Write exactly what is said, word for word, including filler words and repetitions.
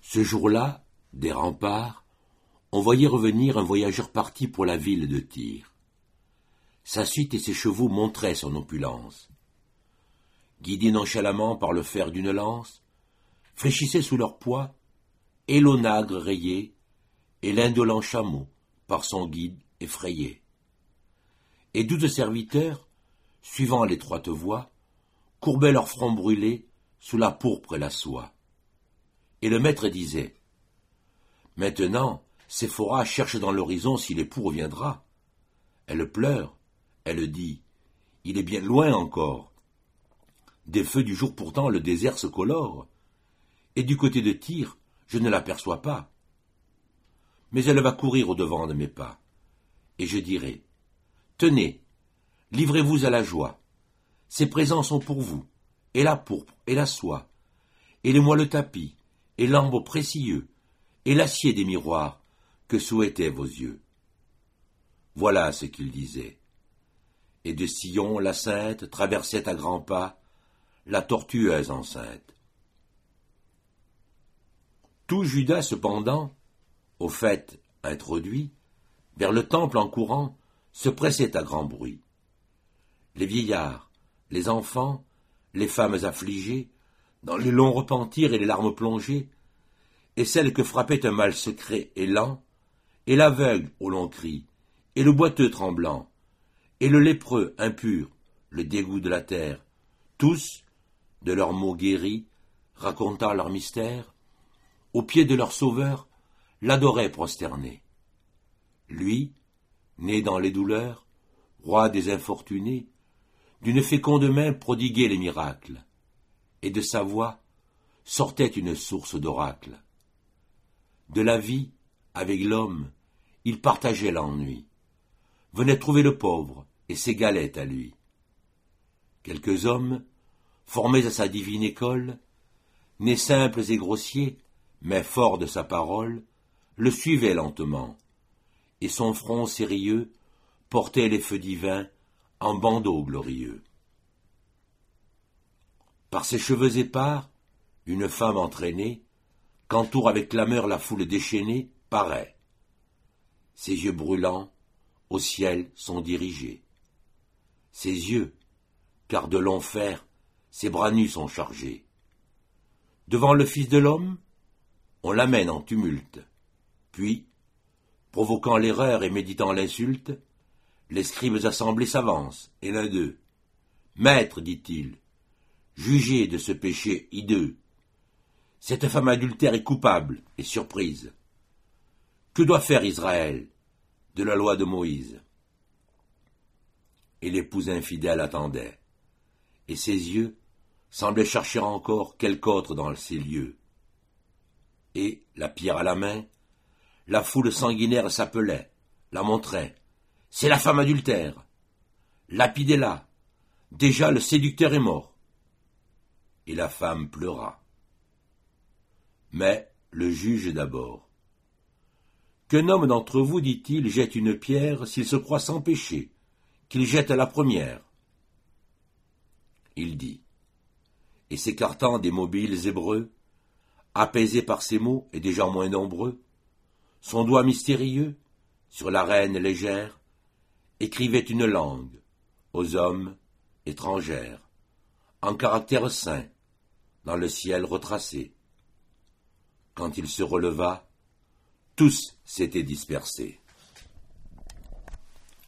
Ce jour-là, des remparts, on voyait revenir un voyageur parti pour la ville de Tyr. Sa suite et ses chevaux montraient son opulence. Guidés nonchalamment par le fer d'une lance, fléchissaient sous leur poids, et l'onagre rayé, et l'indolent chameau, par son guide effrayé. Et douze serviteurs, suivant l'étroite voie, courbaient leur front brûlé sous la pourpre et la soie. Et le maître disait « Maintenant, Séphora cherche dans l'horizon si l'époux reviendra. Elle pleure, elle dit « Il est bien loin encore. Des feux du jour pourtant le désert se colore, et du côté de Tyr, je ne l'aperçois pas. Mais elle va courir au-devant de mes pas, et je dirai « Tenez, livrez-vous à la joie. Ces présents sont pour vous, et la pourpre, et la soie, et les moelleux tapis, et l'ambre précieux, et l'acier des miroirs que souhaitaient vos yeux. » Voilà ce qu'il disait. Et de Sion la sainte traversait à grands pas la tortueuse enceinte. Tout Juda, cependant, au fait introduit, vers le temple en courant, se pressait à grand bruit. Les vieillards, les enfants, les femmes affligées, dans les longs repentirs et les larmes plongées, et celles que frappait un mal secret et lent, et l'aveugle au long cri, et le boiteux tremblant, et le lépreux impur, le dégoût de la terre, tous, de leurs mots guéris, racontant leur mystère, aux pieds de leur sauveur, l'adoraient prosternés. Lui, né dans les douleurs, roi des infortunés, d'une féconde main prodiguait les miracles, et de sa voix sortait une source d'oracles. De la vie, avec l'homme, il partageait l'ennui, venait trouver le pauvre et s'égalait à lui. Quelques hommes, formés à sa divine école, nés simples et grossiers, mais forts de sa parole, le suivaient lentement, et son front sérieux portait les feux divins en bandeaux glorieux. Par ses cheveux épars, une femme entraînée, qu'entoure avec clameur la foule déchaînée, paraît. Ses yeux brûlants, au ciel, sont dirigés. Ses yeux, car de longs fers, ses bras nus sont chargés. Devant le Fils de l'homme, on l'amène en tumulte. Puis, provoquant l'erreur et méditant l'insulte, les scribes assemblés s'avancent, et l'un d'eux, « Maître, dit-il, jugez de ce péché hideux. Cette femme adultère est coupable et surprise. Que doit faire Israël de la loi de Moïse ?» Et l'épouse infidèle attendait, et ses yeux semblaient chercher encore quelque autre dans ces lieux. Et, la pierre à la main, la foule sanguinaire s'appelait, la montrait. « C'est la femme adultère. Lapidez-la. Déjà le séducteur est mort. » Et la femme pleura. Mais le juge d'abord. « Qu'un homme d'entre vous, dit-il, jette une pierre s'il se croit sans péché, qu'il jette à la première. » Il dit, et s'écartant des mobiles hébreux, apaisé par ces mots et des gens moins nombreux, son doigt mystérieux, sur l'arène légère, écrivait une langue, aux hommes étrangères, en caractères saints, dans le ciel retracé. Quand il se releva, tous s'étaient dispersés.